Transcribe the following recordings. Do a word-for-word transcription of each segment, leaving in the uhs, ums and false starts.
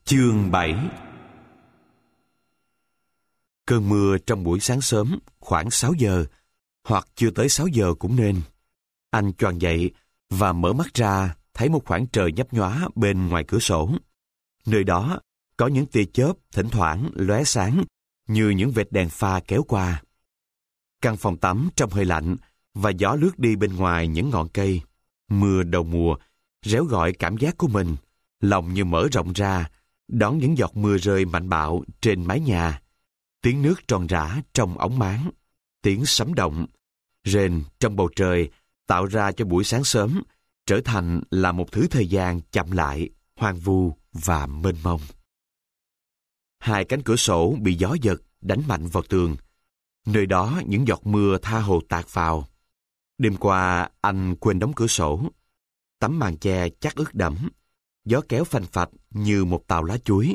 Chương bảy. Cơn mưa trong buổi sáng sớm khoảng sáu giờ, hoặc chưa tới sáu giờ cũng nên. Anh choàng dậy và mở mắt ra, thấy một khoảng trời nhấp nhóa bên ngoài cửa sổ. Nơi đó có những tia chớp thỉnh thoảng lóe sáng như những vệt đèn pha kéo qua. Căn phòng tắm trong hơi lạnh và gió lướt đi bên ngoài những ngọn cây. Mưa đầu mùa réo gọi cảm giác của mình, lòng như mở rộng ra đón những giọt mưa rơi mạnh bạo trên mái nhà. Tiếng nước tròn rã trong ống máng, tiếng sấm động, rền trong bầu trời tạo ra cho buổi sáng sớm trở thành là một thứ thời gian chậm lại, hoang vu và mênh mông. Hai cánh cửa sổ bị gió giật đánh mạnh vào tường. Nơi đó những giọt mưa tha hồ tạt vào. Đêm qua anh quên đóng cửa sổ. Tấm màn che chắc ướt đẫm. Gió kéo phành phạch như một tàu lá chuối.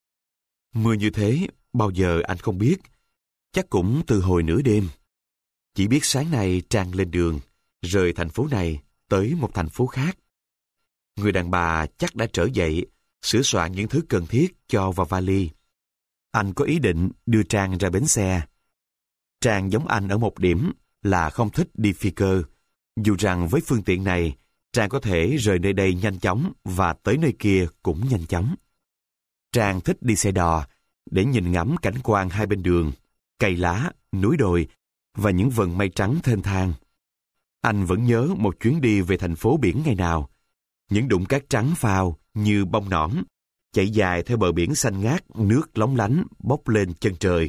Mưa như thế bao giờ anh không biết. Chắc cũng từ hồi nửa đêm. Chỉ biết sáng nay Trang lên đường, rời thành phố này tới một thành phố khác. Người đàn bà chắc đã trở dậy, sửa soạn những thứ cần thiết cho vào vali. Anh có ý định đưa Trang ra bến xe. Trang giống anh ở một điểm là không thích đi phi cơ. Dù rằng với phương tiện này, Trang có thể rời nơi đây nhanh chóng và tới nơi kia cũng nhanh chóng. Trang thích đi xe đò để nhìn ngắm cảnh quan hai bên đường, cây lá, núi đồi và những vầng mây trắng thênh thang. Anh vẫn nhớ một chuyến đi về thành phố biển ngày nào. Những đụng cát trắng phao như bông nõn chạy dài theo bờ biển xanh ngát, nước lóng lánh bốc lên chân trời.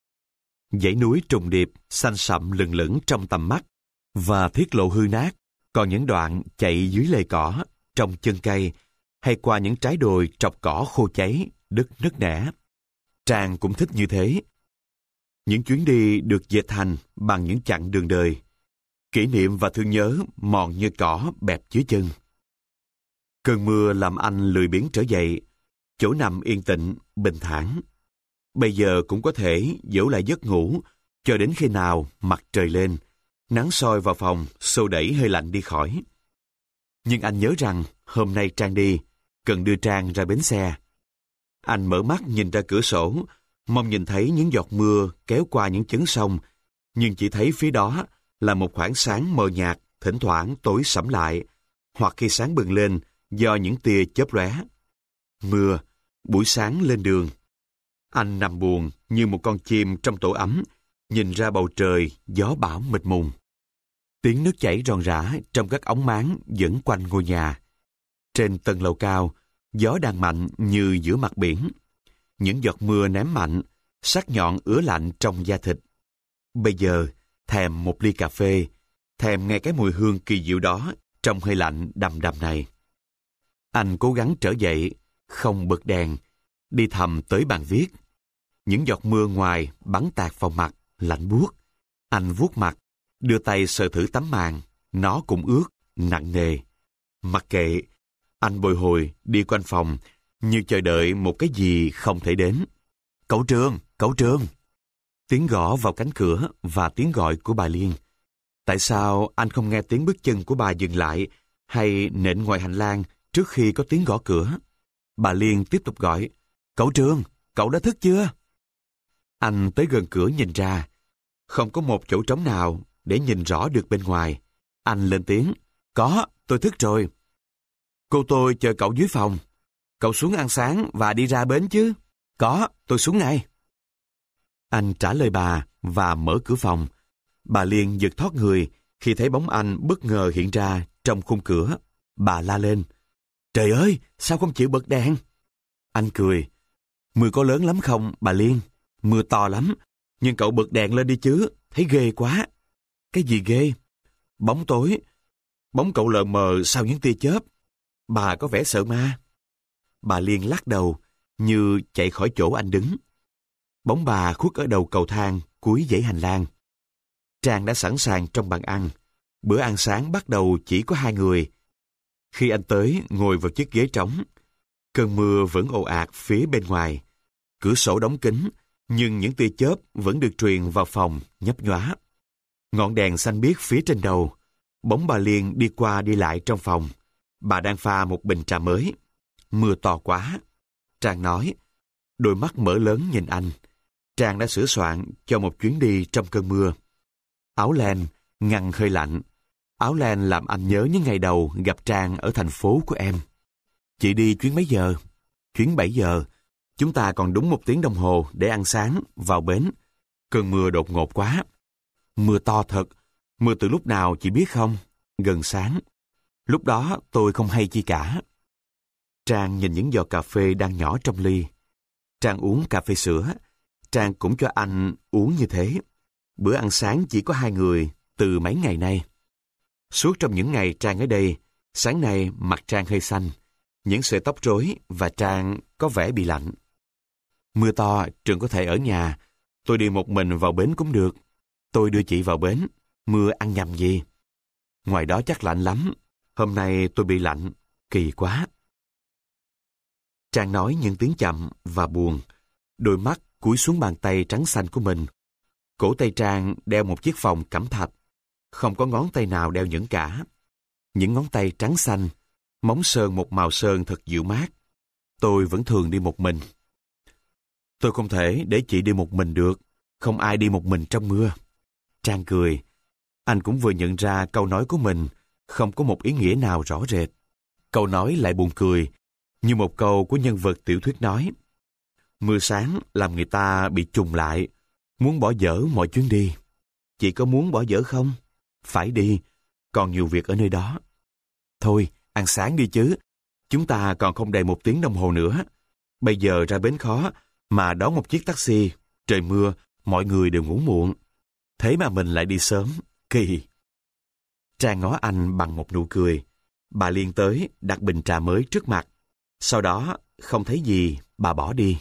Dãy núi trùng điệp, xanh sậm lừng lững trong tầm mắt, và thiết lộ hư nát, còn những đoạn chạy dưới lề cỏ, trong chân cây, hay qua những trái đồi trọc cỏ khô cháy, đứt nứt nẻ. Trang cũng thích như thế. Những chuyến đi được dệt thành bằng những chặng đường đời. Kỷ niệm và thương nhớ mòn như cỏ bẹp dưới chân. Cơn mưa làm anh lười biếng trở dậy, chỗ nằm yên tĩnh, bình thản. Bây giờ cũng có thể dỗ lại giấc ngủ cho đến khi nào mặt trời lên, nắng soi vào phòng, xô đẩy hơi lạnh đi khỏi. Nhưng anh nhớ rằng hôm nay Trang đi, cần đưa Trang ra bến xe. Anh mở mắt nhìn ra cửa sổ, mong nhìn thấy những giọt mưa kéo qua những chấn sông, nhưng chỉ thấy phía đó là một khoảng sáng mờ nhạt, thỉnh thoảng tối sẫm lại, hoặc khi sáng bừng lên do những tia chớp lóe. Mưa, buổi sáng lên đường. Anh nằm buồn như một con chim trong tổ ấm, nhìn ra bầu trời gió bão mịt mùng. Tiếng nước chảy ròn rã trong các ống máng dẫn quanh ngôi nhà. Trên tầng lầu cao, gió đang mạnh như giữa mặt biển. Những giọt mưa ném mạnh, sắc nhọn ứa lạnh trong da thịt. Bây giờ, thèm một ly cà phê, thèm nghe cái mùi hương kỳ diệu đó trong hơi lạnh đầm đầm này. Anh cố gắng trở dậy, không bật đèn, đi thầm tới bàn viết. Những giọt mưa ngoài bắn tạt vào mặt, lạnh buốt. Anh vuốt mặt, đưa tay sờ thử tấm màn, nó cũng ướt, nặng nề. Mặc kệ, anh bồi hồi đi quanh phòng, như chờ đợi một cái gì không thể đến. Cậu Trường, cậu Trường! Tiếng gõ vào cánh cửa và tiếng gọi của bà Liên. Tại sao anh không nghe tiếng bước chân của bà dừng lại hay nện ngoài hành lang trước khi có tiếng gõ cửa? Bà Liên tiếp tục gọi. Cậu Trường, cậu đã thức chưa? Anh tới gần cửa nhìn ra. Không có một chỗ trống nào để nhìn rõ được bên ngoài. Anh lên tiếng. Có, tôi thức rồi. Cô tôi chờ cậu dưới phòng. Cậu xuống ăn sáng và đi ra bến chứ? Có, tôi xuống ngay. Anh trả lời bà và mở cửa phòng. Bà Liên giật thoát người khi thấy bóng anh bất ngờ hiện ra trong khung cửa. Bà la lên. Trời ơi, sao không chịu bật đèn? Anh cười. Mưa có lớn lắm không, bà Liên? Mưa to lắm, nhưng cậu bật đèn lên đi chứ, thấy ghê quá. Cái gì ghê? Bóng tối. Bóng cậu lờ mờ sau những tia chớp. Bà có vẻ sợ ma. Bà Liên lắc đầu, như chạy khỏi chỗ anh đứng. Bóng bà khuất ở đầu cầu thang, cuối dãy hành lang. Trang đã sẵn sàng trong bàn ăn. Bữa ăn sáng bắt đầu chỉ có hai người. Khi anh tới, ngồi vào chiếc ghế trống. Cơn mưa vẫn ồ ạt phía bên ngoài. Cửa sổ đóng kín, nhưng những tia chớp vẫn được truyền vào phòng, nhấp nhóa. Ngọn đèn xanh biếc phía trên đầu. Bóng bà Liên đi qua đi lại trong phòng. Bà đang pha một bình trà mới. Mưa to quá. Trang nói. Đôi mắt mở lớn nhìn anh. Trang đã sửa soạn cho một chuyến đi trong cơn mưa. Áo len ngăn hơi lạnh. Áo len làm anh nhớ những ngày đầu gặp Trang ở thành phố của em. Chị đi chuyến mấy giờ? Chuyến bảy giờ. Chúng ta còn đúng một tiếng đồng hồ để ăn sáng, vào bến. Cơn mưa đột ngột quá. Mưa to thật. Mưa từ lúc nào chị biết không? Gần sáng. Lúc đó tôi không hay chi cả. Trang nhìn những giọt cà phê đang nhỏ trong ly. Trang uống cà phê sữa. Trang cũng cho anh uống như thế. Bữa ăn sáng chỉ có hai người từ mấy ngày nay. Suốt trong những ngày Trang ở đây, sáng nay mặt Trang hơi xanh, những sợi tóc rối và Trang có vẻ bị lạnh. Mưa to, Trường có thể ở nhà. Tôi đi một mình vào bến cũng được. Tôi đưa chị vào bến. Mưa ăn nhầm gì? Ngoài đó chắc lạnh lắm. Hôm nay tôi bị lạnh. Kỳ quá. Trang nói những tiếng chậm và buồn. Đôi mắt cúi xuống bàn tay trắng xanh của mình. Cổ tay Trang đeo một chiếc vòng cẩm thạch. Không có ngón tay nào đeo nhẫn cả. Những ngón tay trắng xanh, móng sơn một màu sơn thật dịu mát. Tôi vẫn thường đi một mình. Tôi không thể để chị đi một mình được. Không ai đi một mình trong mưa. Trang cười. Anh cũng vừa nhận ra câu nói của mình không có một ý nghĩa nào rõ rệt. Câu nói lại buồn cười, như một câu của nhân vật tiểu thuyết nói. Mưa sáng làm người ta bị trùng lại, muốn bỏ dở mọi chuyến đi. Chị có muốn bỏ dở không? Phải đi, còn nhiều việc ở nơi đó. Thôi, ăn sáng đi chứ. Chúng ta còn không đầy một tiếng đồng hồ nữa. Bây giờ ra bến khó, mà đón một chiếc taxi. Trời mưa, mọi người đều ngủ muộn. Thế mà mình lại đi sớm. Kỳ. Trang ngó anh bằng một nụ cười. Bà Liên tới, đặt bình trà mới trước mặt. Sau đó, không thấy gì, bà bỏ đi.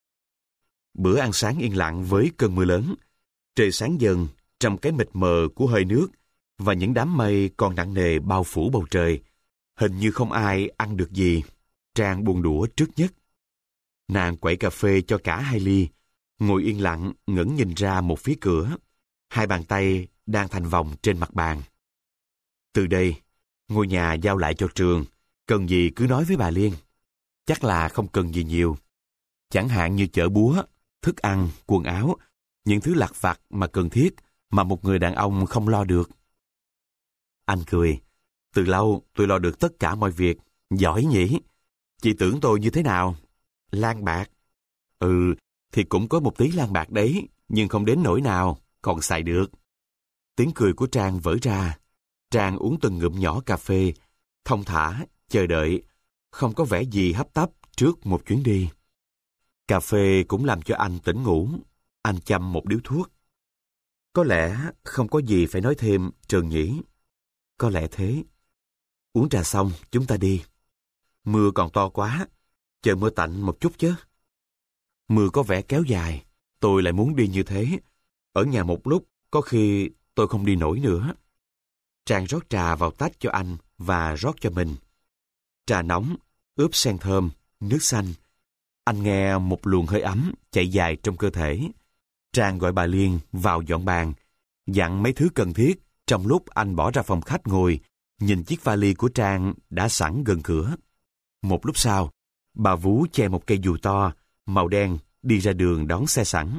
Bữa ăn sáng yên lặng với cơn mưa lớn. Trời sáng dần, trong cái mịt mờ của hơi nước, và những đám mây còn nặng nề bao phủ bầu trời. Hình như không ai ăn được gì. Trang buông đũa trước nhất. Nàng quậy cà phê cho cả hai ly, ngồi yên lặng ngẩng nhìn ra một phía cửa. Hai bàn tay đang thành vòng trên mặt bàn. Từ đây, ngôi nhà giao lại cho Trường. Cần gì cứ nói với bà Liên. Chắc là không cần gì nhiều. Chẳng hạn như chợ búa, thức ăn, quần áo, những thứ lặt vặt mà cần thiết mà một người đàn ông không lo được. Anh cười. Từ lâu tôi lo được tất cả mọi việc. Giỏi nhỉ? Chị tưởng tôi như thế nào? Lang bạc. Ừ, thì cũng có một tí lang bạc đấy, nhưng không đến nỗi nào, còn xài được. Tiếng cười của Trang vỡ ra. Trang uống từng ngụm nhỏ cà phê, thong thả, chờ đợi, không có vẻ gì hấp tấp trước một chuyến đi. Cà phê cũng làm cho anh tỉnh ngủ. Anh châm một điếu thuốc. Có lẽ không có gì phải nói thêm, Trần nhỉ? Có lẽ thế. Uống trà xong, chúng ta đi. Mưa còn to quá, chờ mưa tạnh một chút chứ. Mưa có vẻ kéo dài, tôi lại muốn đi như thế. Ở nhà một lúc, có khi tôi không đi nổi nữa. Trang rót trà vào tách cho anh và rót cho mình. Trà nóng, ướp sen thơm, nước xanh. Anh nghe một luồng hơi ấm chạy dài trong cơ thể. Trang gọi bà Liên vào dọn bàn, dặn mấy thứ cần thiết trong lúc anh bỏ ra phòng khách ngồi, nhìn chiếc vali của Trang đã sẵn gần cửa. Một lúc sau, bà Vú che một cây dù to, màu đen, đi ra đường đón xe sẵn.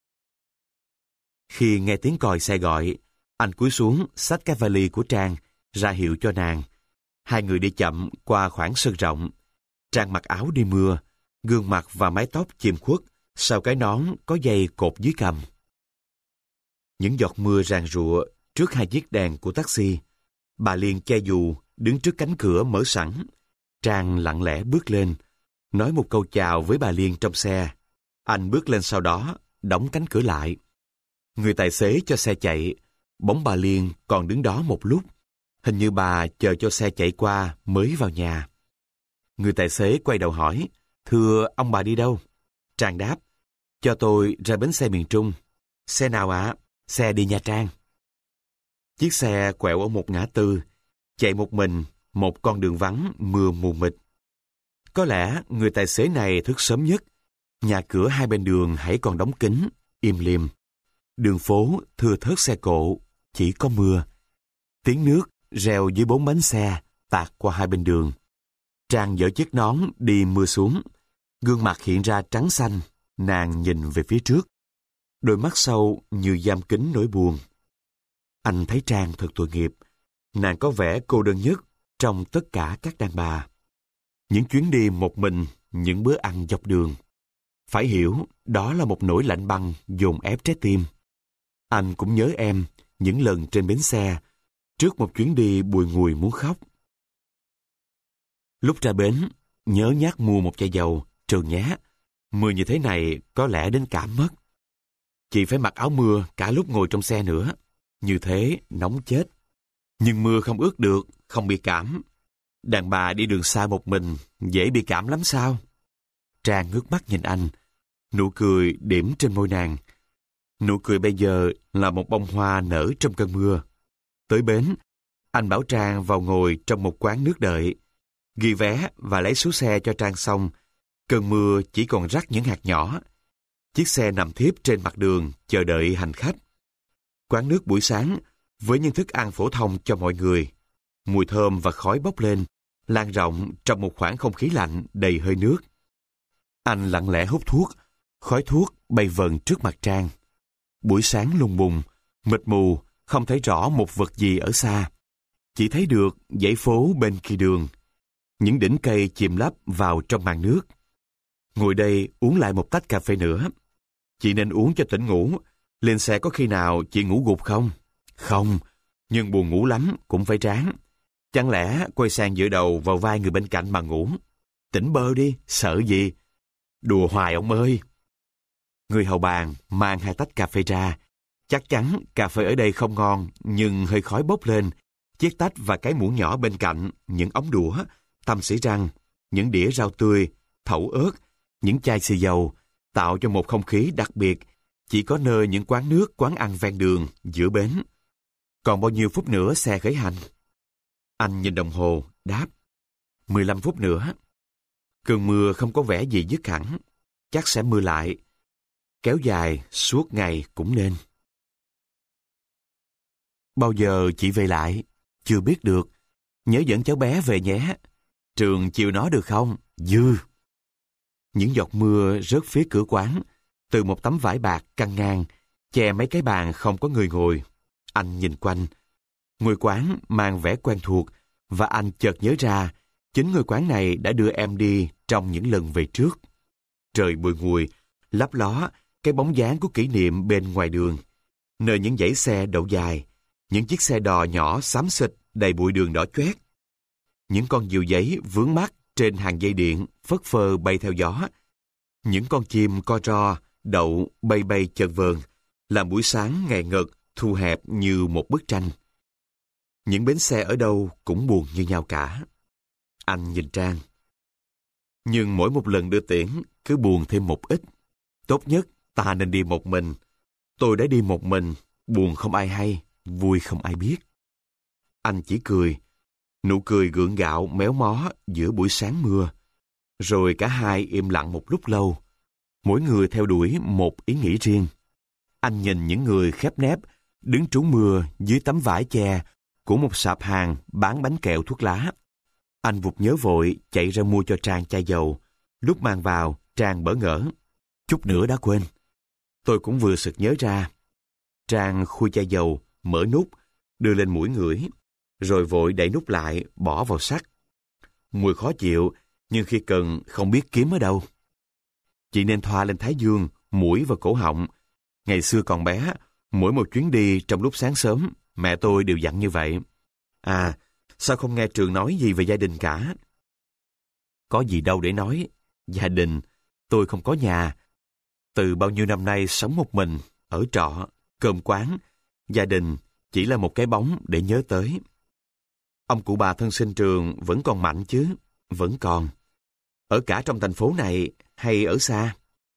Khi nghe tiếng còi xe gọi, anh cúi xuống xách cái vali của Trang, ra hiệu cho nàng. Hai người đi chậm qua khoảng sân rộng. Trang mặc áo đi mưa, gương mặt và mái tóc chìm khuất sau cái nón có dây cột dưới cằm. Những giọt mưa ràn rụa trước hai chiếc đèn của taxi. Bà Liên che dù, đứng trước cánh cửa mở sẵn. Trang lặng lẽ bước lên, nói một câu chào với bà Liên trong xe. Anh bước lên sau đó, đóng cánh cửa lại. Người tài xế cho xe chạy, bóng bà Liên còn đứng đó một lúc. Hình như bà chờ cho xe chạy qua mới vào nhà. Người tài xế quay đầu hỏi, thưa ông bà đi đâu? Trang đáp, cho tôi ra bến xe miền Trung. Xe nào ạ? À? Xe đi Nha Trang. Chiếc xe quẹo ở một ngã tư, chạy một mình, một con đường vắng, mưa mù mịt. Có lẽ người tài xế này thức sớm nhất. Nhà cửa hai bên đường hãy còn đóng kín, im lìm. Đường phố thưa thớt xe cộ, chỉ có mưa. Tiếng nước reo dưới bốn bánh xe tạt qua hai bên đường. Trang giở chiếc nón đi mưa xuống. Gương mặt hiện ra trắng xanh, nàng nhìn về phía trước. Đôi mắt sâu như giam kín nỗi buồn. Anh thấy Trang thật tội nghiệp. Nàng có vẻ cô đơn nhất trong tất cả các đàn bà. Những chuyến đi một mình, những bữa ăn dọc đường. Phải hiểu, đó là một nỗi lạnh băng dồn ép trái tim. Anh cũng nhớ em những lần trên bến xe, trước một chuyến đi bùi ngùi muốn khóc. Lúc ra bến, nhớ nhác mua một chai dầu, Trường nhé. Mưa như thế này có lẽ đến cảm mất. Chị phải mặc áo mưa cả lúc ngồi trong xe nữa. Như thế nóng chết. Nhưng mưa không ướt được, không bị cảm. Đàn bà đi đường xa một mình, dễ bị cảm lắm sao? Trang ngước mắt nhìn anh, nụ cười điểm trên môi nàng. Nụ cười bây giờ là một bông hoa nở trong cơn mưa. Tới bến, anh bảo Trang vào ngồi trong một quán nước đợi. Ghi vé và lấy số xe cho Trang xong, cơn mưa chỉ còn rắc những hạt nhỏ. Chiếc xe nằm thiếp trên mặt đường, chờ đợi hành khách. Quán nước buổi sáng, với những thức ăn phổ thông cho mọi người. Mùi thơm và khói bốc lên, lan rộng trong một khoảng không khí lạnh đầy hơi nước. Anh lặng lẽ hút thuốc, khói thuốc bay vần trước mặt Trang. Buổi sáng lùng bùng, mịt mù, không thấy rõ một vật gì ở xa. Chỉ thấy được dãy phố bên kia đường. Những đỉnh cây chìm lấp vào trong màn nước. Ngồi đây uống lại một tách cà phê nữa. Chị nên uống cho tỉnh ngủ. Lên xe có khi nào chị ngủ gục không? Không, nhưng buồn ngủ lắm cũng phải ráng. Chẳng lẽ quay sang dựa đầu vào vai người bên cạnh mà ngủ? Tỉnh bơ đi, sợ gì? Đùa hoài ông ơi. Người hầu bàn mang hai tách cà phê ra. Chắc chắn cà phê ở đây không ngon, nhưng hơi khói bốc lên. Chiếc tách và cái muỗng nhỏ bên cạnh, những ống đũa, tăm xỉ răng, những đĩa rau tươi, thẩu ớt, những chai xì dầu, tạo cho một không khí đặc biệt, chỉ có nơi những quán nước, quán ăn ven đường, giữa bến. Còn bao nhiêu phút nữa xe khởi hành? Anh nhìn đồng hồ, đáp. mười lăm phút nữa. Cơn mưa không có vẻ gì dứt hẳn, chắc sẽ mưa lại. Kéo dài suốt ngày cũng nên. Bao giờ chị về lại? Chưa biết được. Nhớ dẫn cháu bé về nhé. Trường chiều nó được không? Dư. Những giọt mưa rớt phía cửa quán, từ một tấm vải bạc căng ngang, che mấy cái bàn không có người ngồi. Anh nhìn quanh. Ngôi quán mang vẻ quen thuộc, và anh chợt nhớ ra, chính ngôi quán này đã đưa em đi trong những lần về trước. Trời bùi ngùi, lấp ló, cái bóng dáng của kỷ niệm bên ngoài đường. Nơi những dãy xe đậu dài, những chiếc xe đò nhỏ xám xịt đầy bụi đường đỏ choét. Những con diều giấy vướng mắt trên hàng dây điện phất phơ bay theo gió. Những con chim co ro đậu bay bay chợt vờn, làm buổi sáng ngày ngật thu hẹp như một bức tranh. Những bến xe ở đâu cũng buồn như nhau cả. Anh nhìn Trang. Nhưng mỗi một lần đưa tiễn cứ buồn thêm một ít. Tốt nhất ta nên đi một mình. Tôi đã đi một mình, buồn không ai hay, vui không ai biết. Anh chỉ cười, nụ cười gượng gạo méo mó giữa buổi sáng mưa. Rồi cả hai im lặng một lúc lâu, mỗi người theo đuổi một ý nghĩ riêng. Anh nhìn những người khép nép, đứng trú mưa dưới tấm vải che của một sạp hàng bán bánh kẹo thuốc lá. Anh vụt nhớ vội chạy ra mua cho Trang chai dầu. Lúc mang vào, Trang bỡ ngỡ. Chút nữa đã quên. Tôi cũng vừa sực nhớ ra. Trang khui chai dầu, mở nút, đưa lên mũi ngửi, rồi vội đậy nút lại, bỏ vào sắt. Mùi khó chịu, nhưng khi cần không biết kiếm ở đâu. Chị nên thoa lên thái dương, mũi và cổ họng. Ngày xưa còn bé, mỗi một chuyến đi trong lúc sáng sớm, mẹ tôi đều dặn như vậy. À, sao không nghe Trường nói gì về gia đình cả? Có gì đâu để nói. Gia đình, tôi không có nhà. Từ bao nhiêu năm nay sống một mình, ở trọ, cơm quán, gia đình chỉ là một cái bóng để nhớ tới. Ông cụ bà thân sinh Trường vẫn còn mạnh chứ, vẫn còn. Ở cả trong thành phố này hay ở xa?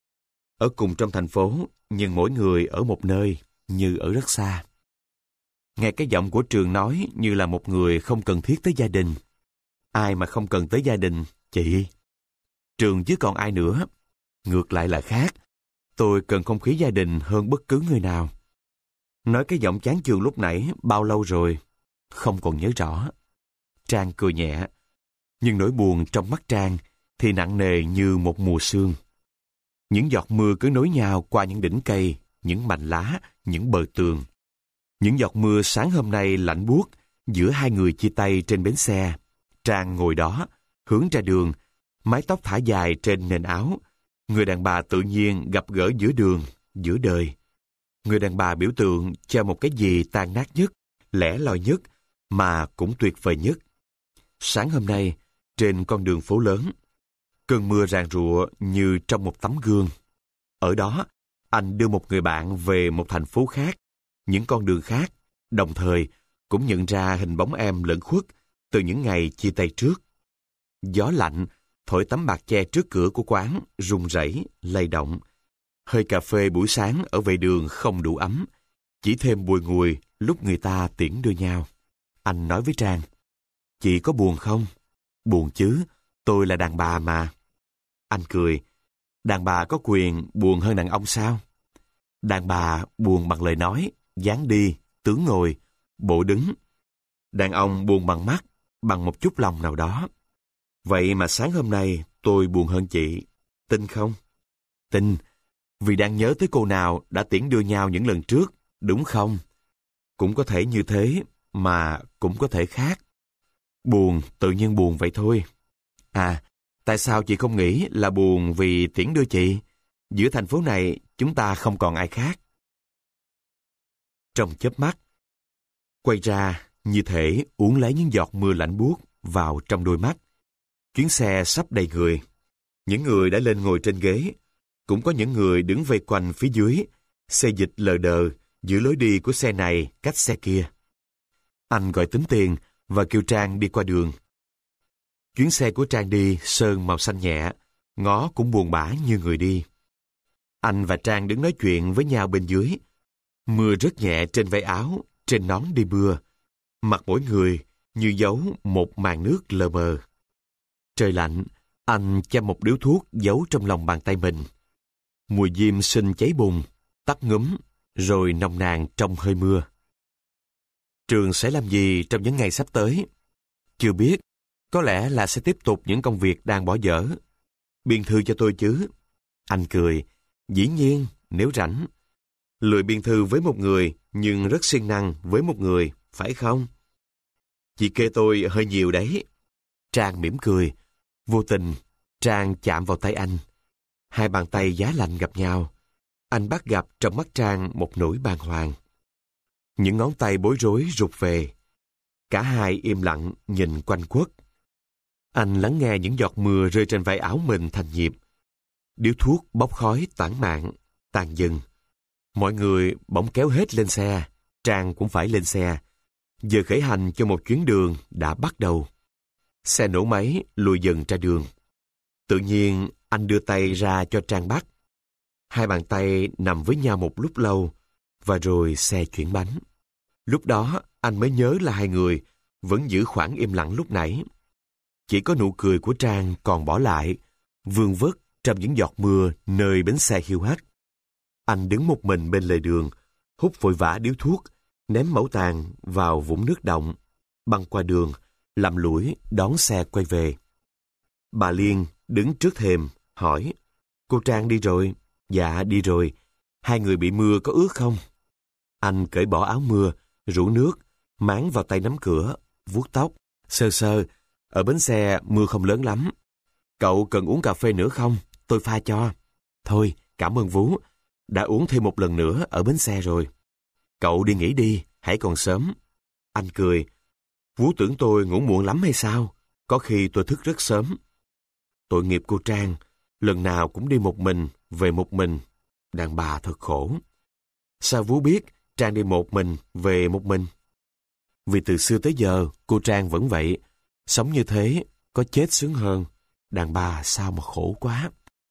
Ở cùng trong thành phố, nhưng mỗi người ở một nơi, như ở rất xa. Nghe cái giọng của Trường nói như là một người không cần thiết tới gia đình. Ai mà không cần tới gia đình, chị? Trường chứ còn ai nữa. Ngược lại là khác. Tôi cần không khí gia đình hơn bất cứ người nào. Nói cái giọng chán chường lúc nãy bao lâu rồi? Không còn nhớ rõ. Trang cười nhẹ. Nhưng nỗi buồn trong mắt Trang thì nặng nề như một mùa sương. Những giọt mưa cứ nối nhau qua những đỉnh cây, những mảnh lá, những bờ tường. Những giọt mưa sáng hôm nay lạnh buốt giữa hai người chia tay trên bến xe. Trang ngồi đó, hướng ra đường, mái tóc thả dài trên nền áo. Người đàn bà tự nhiên gặp gỡ giữa đường, giữa đời. Người đàn bà biểu tượng cho một cái gì tan nát nhất, lẻ loi nhất, mà cũng tuyệt vời nhất. Sáng hôm nay, trên con đường phố lớn, cơn mưa ràn rụa như trong một tấm gương. Ở đó, anh đưa một người bạn về một thành phố khác, những con đường khác, đồng thời cũng nhận ra hình bóng em lẫn khuất từ những ngày chia tay trước. Gió lạnh thổi tấm bạt che trước cửa của quán rung rẩy, lay động. Hơi cà phê buổi sáng ở vệ đường không đủ ấm, chỉ thêm bùi ngùi lúc người ta tiễn đưa nhau. Anh nói với Trang, chị có buồn không? Buồn chứ, tôi là đàn bà mà. Anh cười, đàn bà có quyền buồn hơn đàn ông sao? Đàn bà buồn bằng lời nói, dáng đi, tướng ngồi, bộ đứng. Đàn ông buồn bằng mắt, bằng một chút lòng nào đó. Vậy mà sáng hôm nay tôi buồn hơn chị, tin không? Tin, vì đang nhớ tới cô nào đã tiễn đưa nhau những lần trước, đúng không? Cũng có thể như thế, mà cũng có thể khác. Buồn, tự nhiên buồn vậy thôi. À, tại sao chị không nghĩ là buồn vì tiễn đưa chị? Giữa thành phố này, chúng ta không còn ai khác. Trong chớp mắt, quay ra như thể uốn lấy những giọt mưa lạnh buốt vào trong đôi mắt. Chuyến xe sắp đầy người. Những người đã lên ngồi trên ghế. Cũng có những người đứng vây quanh phía dưới. Xe dịch lờ đờ giữa lối đi của xe này cách xe kia. Anh gọi tính tiền và kêu Trang đi qua đường. Chuyến xe của Trang đi sơn màu xanh nhẹ, ngó cũng buồn bã như người đi. Anh và Trang đứng nói chuyện với nhau bên dưới. Mưa rớt nhẹ trên váy áo, trên nón đi mưa. Mặt mỗi người như giấu một màn nước lờ mờ. Trời lạnh, anh châm một điếu thuốc giấu trong lòng bàn tay mình. Mùi diêm sinh cháy bùng, tắt ngúm, rồi nồng nàn trong hơi mưa. Trường sẽ làm gì trong những ngày sắp tới? Chưa biết, có lẽ là sẽ tiếp tục những công việc đang bỏ dở. Biên thư cho tôi chứ? Anh cười, dĩ nhiên, nếu rảnh. Lười biên thư với một người, nhưng rất siêng năng với một người, phải không? Chị kê tôi hơi nhiều đấy. Trang mỉm cười. Vô tình, Trang chạm vào tay anh. Hai bàn tay giá lạnh gặp nhau. Anh bắt gặp trong mắt Trang một nỗi bàng hoàng. Những ngón tay bối rối rụt về. Cả hai im lặng nhìn quanh quất. Anh lắng nghe những giọt mưa rơi trên vai áo mình thành nhịp. Điếu thuốc bốc khói tản mạn, tàn dần. Mọi người bỗng kéo hết lên xe. Trang cũng phải lên xe. Giờ khởi hành cho một chuyến đường đã bắt đầu. Xe nổ máy lùi dần ra đường. Tự nhiên anh đưa tay ra cho Trang bắt. Hai bàn tay nằm với nhau một lúc lâu, và rồi xe chuyển bánh. Lúc đó anh mới nhớ là hai người vẫn giữ khoảng im lặng lúc nãy. Chỉ có nụ cười của Trang còn bỏ lại, vương vất trong những giọt mưa nơi bến xe hiu hắt. Anh đứng một mình bên lề đường, hút vội vã điếu thuốc, ném mẩu tàn vào vũng nước động, băng qua đường, lầm lũi đón xe quay về. Bà Liên đứng trước thềm, hỏi, cô Trang đi rồi? Dạ đi rồi. Hai người bị mưa có ướt không? Anh cởi bỏ áo mưa, rủ nước, máng vào tay nắm cửa, vuốt tóc, sơ sơ. Ở bến xe mưa không lớn lắm. Cậu cần uống cà phê nữa không? Tôi pha cho. Thôi, cảm ơn Vú. Đã uống thêm một lần nữa ở bến xe rồi. Cậu đi nghỉ đi, hãy còn sớm. Anh cười. Vú tưởng tôi ngủ muộn lắm hay sao? Có khi tôi thức rất sớm. Tội nghiệp cô Trang, lần nào cũng đi một mình, về một mình. Đàn bà thật khổ. Sao Vú biết Trang đi một mình, về một mình? Vì từ xưa tới giờ, cô Trang vẫn vậy. Sống như thế, có chết sướng hơn. Đàn bà sao mà khổ quá.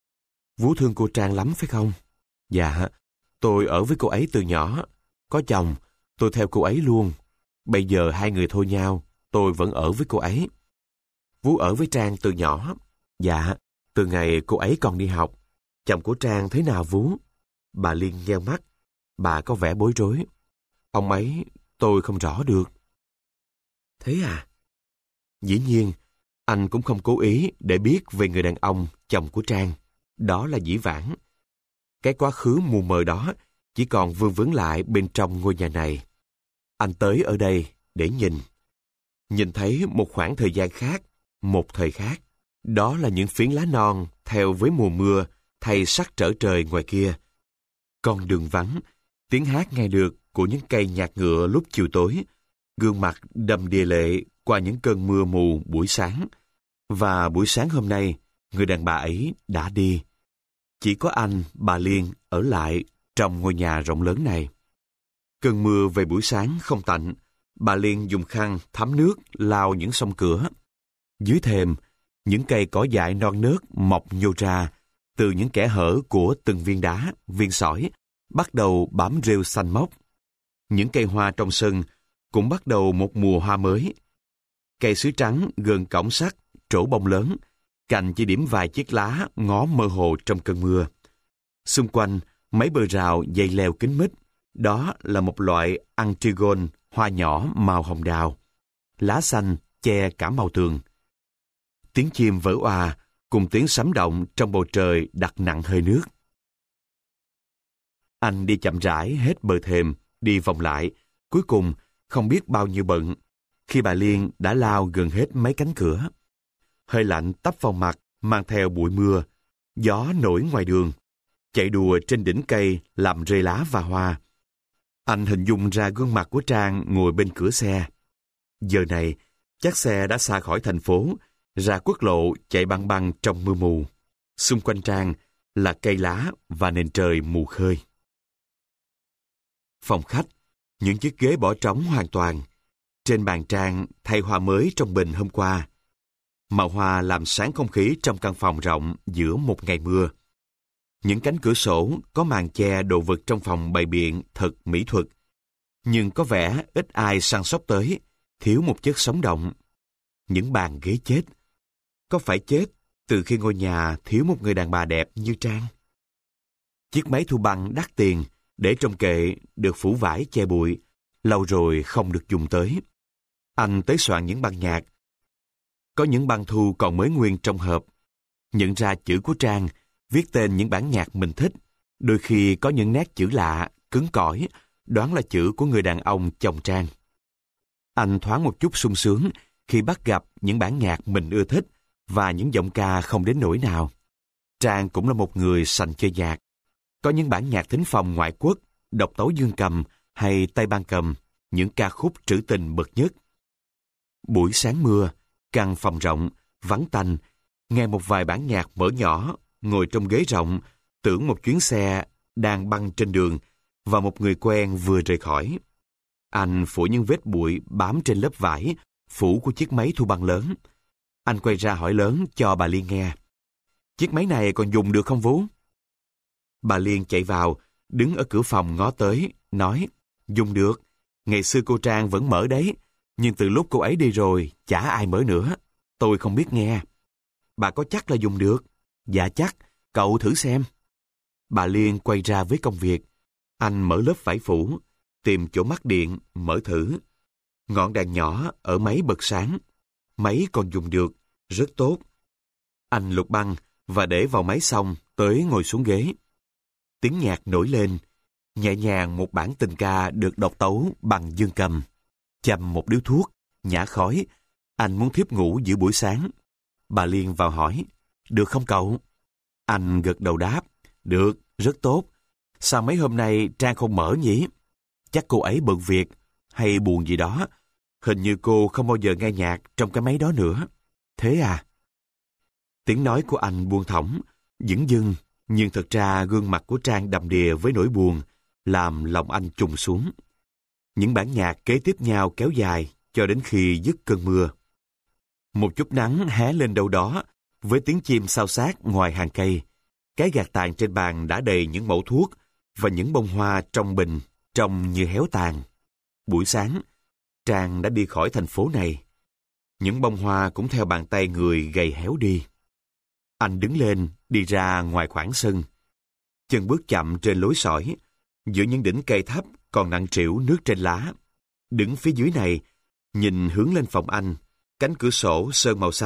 Vú thương cô Trang lắm phải không? Dạ, tôi ở với cô ấy từ nhỏ. Có chồng, tôi theo cô ấy luôn. Bây giờ hai người thôi nhau, tôi vẫn ở với cô ấy. Vú ở với Trang từ nhỏ. Dạ, từ ngày cô ấy còn đi học. Chồng của Trang thế nào Vú? Bà Liên nheo mắt. Bà có vẻ bối rối. Ông ấy tôi không rõ được. Thế à? Dĩ nhiên, Anh cũng không cố ý để biết về người đàn ông, chồng của Trang. Đó là dĩ vãng. Cái quá khứ mù mờ đó chỉ còn vương vấn lại bên trong ngôi nhà này. Anh tới ở đây để nhìn. Nhìn thấy một khoảng thời gian khác, một thời khác. Đó là những phiến lá non theo với mùa mưa thay sắc trở trời ngoài kia. Con đường vắng, tiếng hát nghe được của những cây nhạc ngựa lúc chiều tối, gương mặt đầm đìa lệ qua những cơn mưa mù buổi sáng. Và buổi sáng hôm nay, người đàn bà ấy đã đi. Chỉ có anh, bà Liên ở lại trong ngôi nhà rộng lớn này. Cơn mưa về buổi sáng không tạnh, bà Liên dùng khăn thấm nước lau những xông cửa. Dưới thềm, những cây cỏ dại non nớt mọc nhô ra từ những kẽ hở của từng viên đá, viên sỏi, bắt đầu bám rêu xanh mốc. Những cây hoa trong sân cũng bắt đầu một mùa hoa mới. Cây sứ trắng gần cổng sắt, trổ bông lớn, cành chỉ điểm vài chiếc lá ngó mơ hồ trong cơn mưa. Xung quanh, mấy bờ rào dây leo kín mít, đó là một loại antigone, hoa nhỏ màu hồng đào. Lá xanh che cả màu tường. Tiếng chim vỡ òa cùng tiếng sấm động trong bầu trời đặc nặng hơi nước. Anh đi chậm rãi hết bờ thềm, đi vòng lại, cuối cùng không biết bao nhiêu bận, khi bà Liên đã lao gần hết mấy cánh cửa. Hơi lạnh tấp vào mặt, mang theo bụi mưa, gió nổi ngoài đường, chạy đùa trên đỉnh cây làm rơi lá và hoa. Anh hình dung ra gương mặt của Trang ngồi bên cửa xe. Giờ này, chắc xe đã xa khỏi thành phố, ra quốc lộ chạy băng băng trong mưa mù. Xung quanh Trang là cây lá và nền trời mù khơi. Phòng khách, những chiếc ghế bỏ trống hoàn toàn. Trên bàn Trang thay hoa mới trong bình hôm qua. Màu hoa làm sáng không khí trong căn phòng rộng giữa một ngày mưa. Những cánh cửa sổ có màn che đồ vật trong phòng bày biện thật mỹ thuật. Nhưng có vẻ ít ai săn sóc tới, thiếu một chất sống động. Những bàn ghế chết. Có phải chết từ khi ngôi nhà thiếu một người đàn bà đẹp như Trang? Chiếc máy thu băng đắt tiền để trong kệ được phủ vải che bụi, lâu rồi không được dùng tới. Anh tới soạn những băng nhạc. Có những băng thu còn mới nguyên trong hộp. Nhận ra chữ của Trang, viết tên những bản nhạc mình thích. Đôi khi có những nét chữ lạ, cứng cỏi, đoán là chữ của người đàn ông chồng Trang. Anh thoáng một chút sung sướng khi bắt gặp những bản nhạc mình ưa thích và những giọng ca không đến nỗi nào. Trang cũng là một người sành chơi nhạc. Có những bản nhạc thính phòng ngoại quốc, độc tấu dương cầm hay tay ban cầm, những ca khúc trữ tình bậc nhất. Buổi sáng mưa, căn phòng rộng, vắng tanh, nghe một vài bản nhạc mở nhỏ, ngồi trong ghế rộng, tưởng một chuyến xe đang băng trên đường và một người quen vừa rời khỏi. Anh phủ những vết bụi bám trên lớp vải, phủ của chiếc máy thu băng lớn. Anh quay ra hỏi lớn cho bà Liên nghe. Chiếc máy này còn dùng được không Vũ? Bà Liên chạy vào, đứng ở cửa phòng ngó tới, nói, dùng được. Ngày xưa cô Trang vẫn mở đấy, nhưng từ lúc cô ấy đi rồi, chả ai mở nữa. Tôi không biết nghe. Bà có chắc là dùng được? Dạ chắc, cậu thử xem. Bà Liên quay ra với công việc. Anh mở lớp vải phủ, tìm chỗ mắc điện, mở thử. Ngọn đèn nhỏ ở máy bật sáng. Máy còn dùng được, rất tốt. Anh lục băng và để vào máy xong, tới ngồi xuống ghế. Tiếng nhạc nổi lên, nhẹ nhàng một bản tình ca được độc tấu bằng dương cầm. Chầm một điếu thuốc, nhả khói. Anh muốn thiếp ngủ giữa buổi sáng. Bà Liên vào hỏi, được không cậu? Anh gật đầu đáp, được, rất tốt. Sao mấy hôm nay Trang không mở nhỉ? Chắc cô ấy bận việc, hay buồn gì đó. Hình như cô không bao giờ nghe nhạc trong cái máy đó nữa. Thế à? Tiếng nói của anh buông thõng, dửng dưng, nhưng thật ra gương mặt của Trang đầm đìa với nỗi buồn, làm lòng anh trùng xuống. Những bản nhạc kế tiếp nhau kéo dài cho đến khi dứt cơn mưa. Một chút nắng hé lên đâu đó, với tiếng chim xao xát ngoài hàng cây. Cái gạt tàn trên bàn đã đầy những mẩu thuốc và những bông hoa trong bình trông như héo tàn. Buổi sáng, Trang đã đi khỏi thành phố này. Những bông hoa cũng theo bàn tay người gầy héo đi. Anh đứng lên, đi ra ngoài khoảng sân. Chân bước chậm trên lối sỏi, giữa những đỉnh cây thấp còn nặng trĩu nước trên lá. Đứng phía dưới này, nhìn hướng lên phòng anh, cánh cửa sổ sơn màu xanh,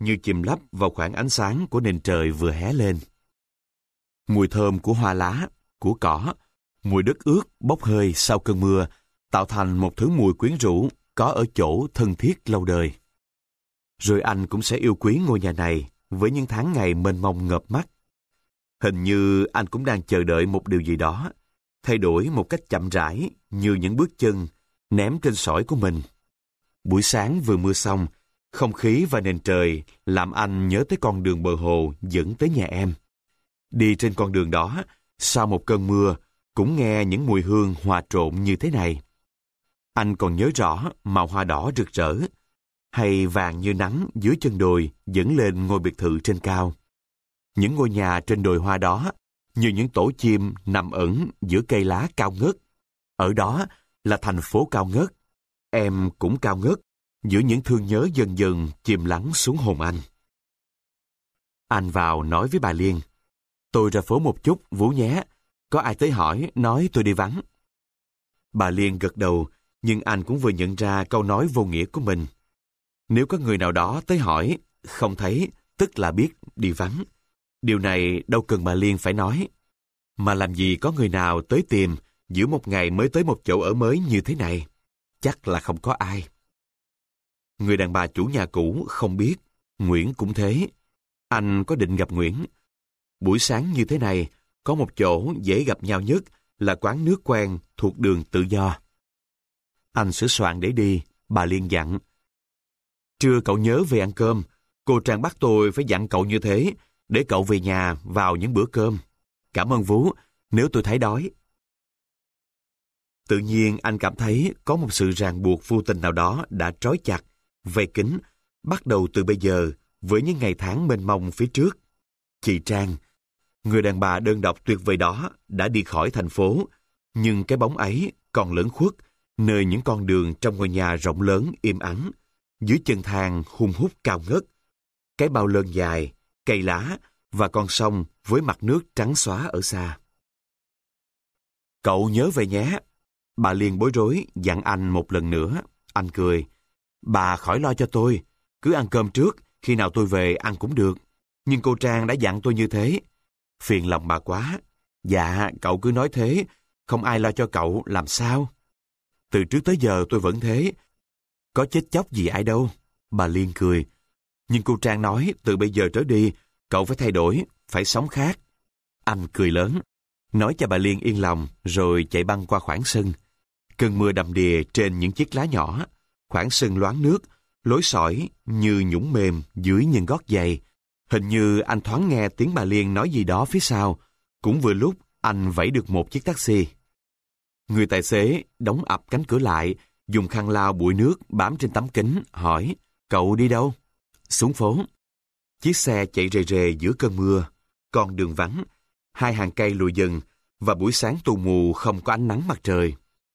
như chìm lấp vào khoảng ánh sáng của nền trời vừa hé lên. Mùi thơm của hoa lá, của cỏ, mùi đất ướt bốc hơi sau cơn mưa tạo thành một thứ mùi quyến rũ có ở chỗ thân thiết lâu đời. Rồi anh cũng sẽ yêu quý ngôi nhà này với những tháng ngày mênh mông ngợp mắt. Hình như anh cũng đang chờ đợi một điều gì đó, thay đổi một cách chậm rãi như những bước chân ném trên sỏi của mình. Buổi sáng vừa mưa xong, không khí và nền trời làm anh nhớ tới con đường bờ hồ dẫn tới nhà em. Đi trên con đường đó, sau một cơn mưa, cũng nghe những mùi hương hòa trộn như thế này. Anh còn nhớ rõ màu hoa đỏ rực rỡ, hay vàng như nắng dưới chân đồi dẫn lên ngôi biệt thự trên cao. Những ngôi nhà trên đồi hoa đó như những tổ chim nằm ẩn giữa cây lá cao ngất. Ở đó là thành phố cao ngất. Em cũng cao ngất giữa những thương nhớ dần dần chìm lắng xuống hồn anh. Anh vào nói với bà Liên: "Tôi ra phố một chút, Vũ nhé. Có ai tới hỏi, nói tôi đi vắng." Bà Liên gật đầu, nhưng anh cũng vừa nhận ra câu nói vô nghĩa của mình. Nếu có người nào đó tới hỏi, không thấy, tức là biết đi vắng. Điều này đâu cần bà Liên phải nói. Mà làm gì có người nào tới tìm giữa một ngày mới tới một chỗ ở mới như thế này? Chắc là không có ai. Người đàn bà chủ nhà cũ không biết, Nguyễn cũng thế. Anh có định gặp Nguyễn. Buổi sáng như thế này, có một chỗ dễ gặp nhau nhất là quán nước quen thuộc đường Tự Do. Anh sửa soạn để đi, bà Liên dặn: "Trưa cậu nhớ về ăn cơm. Cô Trang bắt tôi phải dặn cậu như thế, để cậu về nhà vào những bữa cơm. Cảm ơn Vú, nếu tôi thấy đói." Tự nhiên anh cảm thấy có một sự ràng buộc vô tình nào đó đã trói chặt, vây kín, bắt đầu từ bây giờ với những ngày tháng mênh mông phía trước. Chị Trang, người đàn bà đơn độc tuyệt vời đó, đã đi khỏi thành phố, nhưng cái bóng ấy còn lẫn khuất nơi những con đường trong ngôi nhà rộng lớn im ắng, dưới chân thang hun hút cao ngất, cái bao lơn dài, cây lá và con sông với mặt nước trắng xóa ở xa. "Cậu nhớ về nhé." Bà Liên bối rối dặn anh một lần nữa. Anh cười: "Bà khỏi lo cho tôi, cứ ăn cơm trước, khi nào tôi về ăn cũng được. Nhưng cô Trang đã dặn tôi như thế. Phiền lòng bà quá." "Dạ, cậu cứ nói thế, không ai lo cho cậu làm sao? Từ trước tới giờ tôi vẫn thế, có chết chóc gì ai đâu." Bà Liên cười: "Nhưng cô Trang nói từ bây giờ trở đi, cậu phải thay đổi, phải sống khác." Anh cười lớn, nói cho bà Liên yên lòng, rồi chạy băng qua khoảng sân. Cơn mưa đầm đìa trên những chiếc lá nhỏ, khoảng sân loáng nước, lối sỏi như nhũng mềm dưới những gót giày. Hình như anh thoáng nghe tiếng bà Liên nói gì đó phía sau. Cũng vừa lúc anh vẫy được một chiếc taxi. Người tài xế đóng ập cánh cửa lại, dùng khăn lau bụi nước bám trên tấm kính, hỏi: "Cậu đi đâu?" "Xuống phố." Chiếc xe chạy rề rề giữa cơn mưa, con đường vắng, hai hàng cây lùi dần và buổi sáng tù mù không có ánh nắng mặt trời.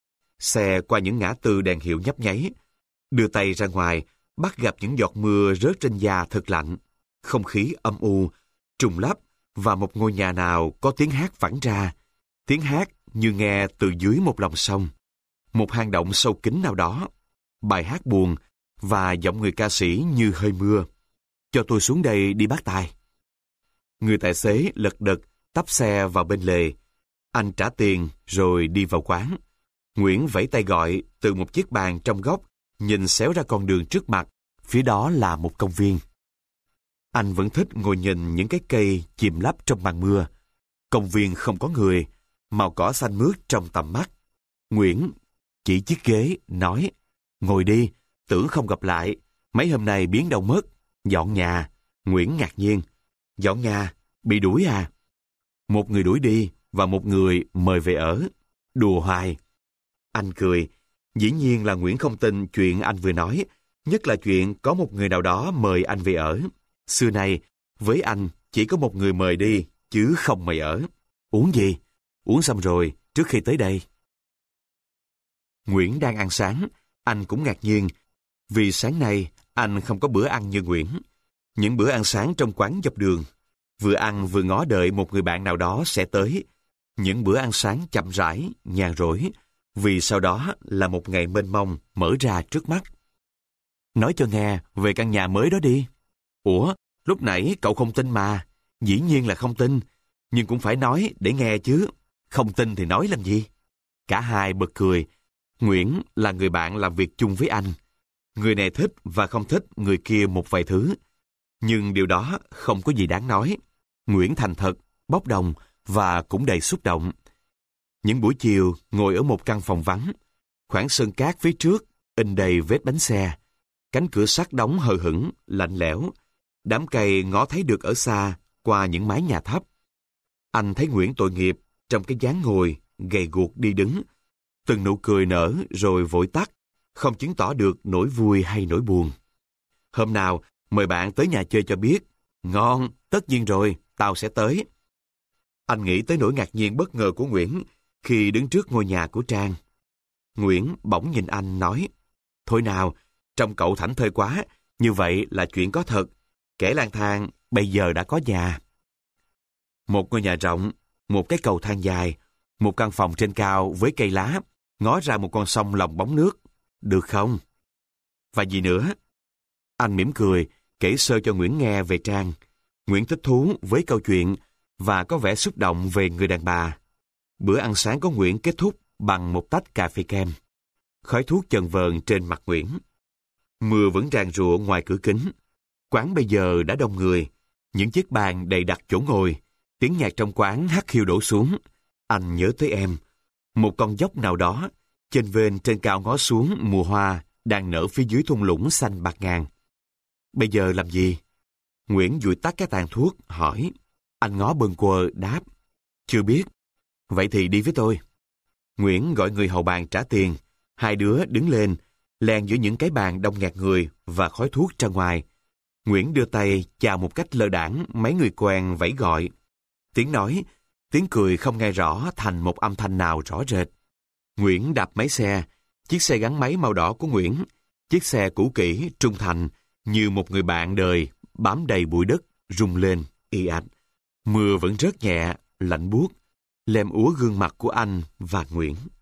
Xe qua những ngã tư đèn hiệu nhấp nháy, đưa tay ra ngoài, bắt gặp những giọt mưa rớt trên da thật lạnh. Không khí âm u, trùng lắp và một ngôi nhà nào có tiếng hát vẳng ra. Tiếng hát như nghe từ dưới một lòng sông, một hang động sâu kín nào đó. Bài hát buồn và giọng người ca sĩ như hơi mưa: "Cho tôi xuống đây đi bác tài." Người tài xế lật đật tấp xe vào bên lề. Anh trả tiền rồi đi vào quán. Nguyễn vẫy tay gọi từ một chiếc bàn trong góc, nhìn xéo ra con đường trước mặt, phía đó là một công viên. Anh vẫn thích ngồi nhìn những cái cây chìm lấp trong màn mưa. Công viên không có người, màu cỏ xanh mướt trong tầm mắt. Nguyễn chỉ chiếc ghế, nói: "Ngồi đi, tưởng không gặp lại, mấy hôm nay biến đâu mất." "Dọn nhà." Nguyễn ngạc nhiên: "Dọn nhà? Bị đuổi à?" "Một người đuổi đi và một người mời về ở." "Đùa hoài." Anh cười. Dĩ nhiên là Nguyễn không tin chuyện anh vừa nói, nhất là chuyện có một người nào đó mời anh về ở. Xưa nay, với anh chỉ có một người mời đi, chứ không mời ở. "Uống gì?" "Uống xong rồi, trước khi tới đây." Nguyễn đang ăn sáng, anh cũng ngạc nhiên, vì sáng nay anh không có bữa ăn như Nguyễn. Những bữa ăn sáng trong quán dọc đường, vừa ăn vừa ngó đợi một người bạn nào đó sẽ tới. Những bữa ăn sáng chậm rãi, nhàn rỗi, vì sau đó là một ngày mênh mông mở ra trước mắt. "Nói cho nghe về căn nhà mới đó đi." Ủa, lúc nãy cậu không tin mà. Dĩ nhiên là không tin, nhưng cũng phải nói để nghe chứ. Không tin thì nói làm gì? Cả hai bật cười. Nguyễn là người bạn làm việc chung với anh. Người này thích và không thích người kia một vài thứ. Nhưng điều đó không có gì đáng nói. Nguyễn thành thật, bốc đồng và cũng đầy xúc động. Những buổi chiều ngồi ở một căn phòng vắng, khoảng sân cát phía trước in đầy vết bánh xe. Cánh cửa sắt đóng hờ hững, lạnh lẽo. Đám cây ngó thấy được ở xa qua những mái nhà thấp. Anh thấy Nguyễn tội nghiệp trong cái dáng ngồi gầy guộc đi đứng. Từng nụ cười nở rồi vội tắt, không chứng tỏ được nỗi vui hay nỗi buồn. Hôm nào mời bạn tới nhà chơi cho biết. Ngon, tất nhiên rồi, tao sẽ tới. Anh nghĩ tới nỗi ngạc nhiên bất ngờ của Nguyễn khi đứng trước ngôi nhà của Trang. Nguyễn bỗng nhìn anh nói, thôi nào, trông cậu thảnh thơi quá, như vậy là chuyện có thật. Kẻ lang thang bây giờ đã có nhà. Một ngôi nhà rộng, một cái cầu thang dài, một căn phòng trên cao với cây lá, ngó ra một con sông lồng bóng nước. Được không? Và gì nữa? Anh mỉm cười, kể sơ cho Nguyễn nghe về Trang. Nguyễn thích thú với câu chuyện và có vẻ xúc động về người đàn bà. Bữa ăn sáng của Nguyễn kết thúc bằng một tách cà phê kem. Khói thuốc chần vờn trên mặt Nguyễn. Mưa vẫn ràn rụa ngoài cửa kính. Quán bây giờ đã đông người. Những chiếc bàn đầy đặt chỗ ngồi. Tiếng nhạc trong quán hắt hiu đổ xuống. Anh nhớ tới em. Một con dốc nào đó, chênh vênh trên cao ngó xuống mùa hoa đang nở phía dưới thung lũng xanh bạt ngàn. Bây giờ làm gì? Nguyễn dụi tắt cái tàn thuốc, hỏi. Anh ngó bâng quơ đáp. Chưa biết. Vậy thì đi với tôi. Nguyễn gọi người hầu bàn trả tiền. Hai đứa đứng lên, len giữa những cái bàn đông nghẹt người và khói thuốc ra ngoài. Nguyễn đưa tay chào một cách lơ đãng mấy người quen vẫy gọi. Tiếng nói, tiếng cười không nghe rõ thành một âm thanh nào rõ rệt. Nguyễn đạp máy xe, chiếc xe gắn máy màu đỏ của Nguyễn, chiếc xe cũ kỹ, trung thành, như một người bạn đời, bám đầy bụi đất, rung lên, y ạch. Mưa vẫn rớt nhẹ, lạnh buốt, lem úa gương mặt của anh và Nguyễn.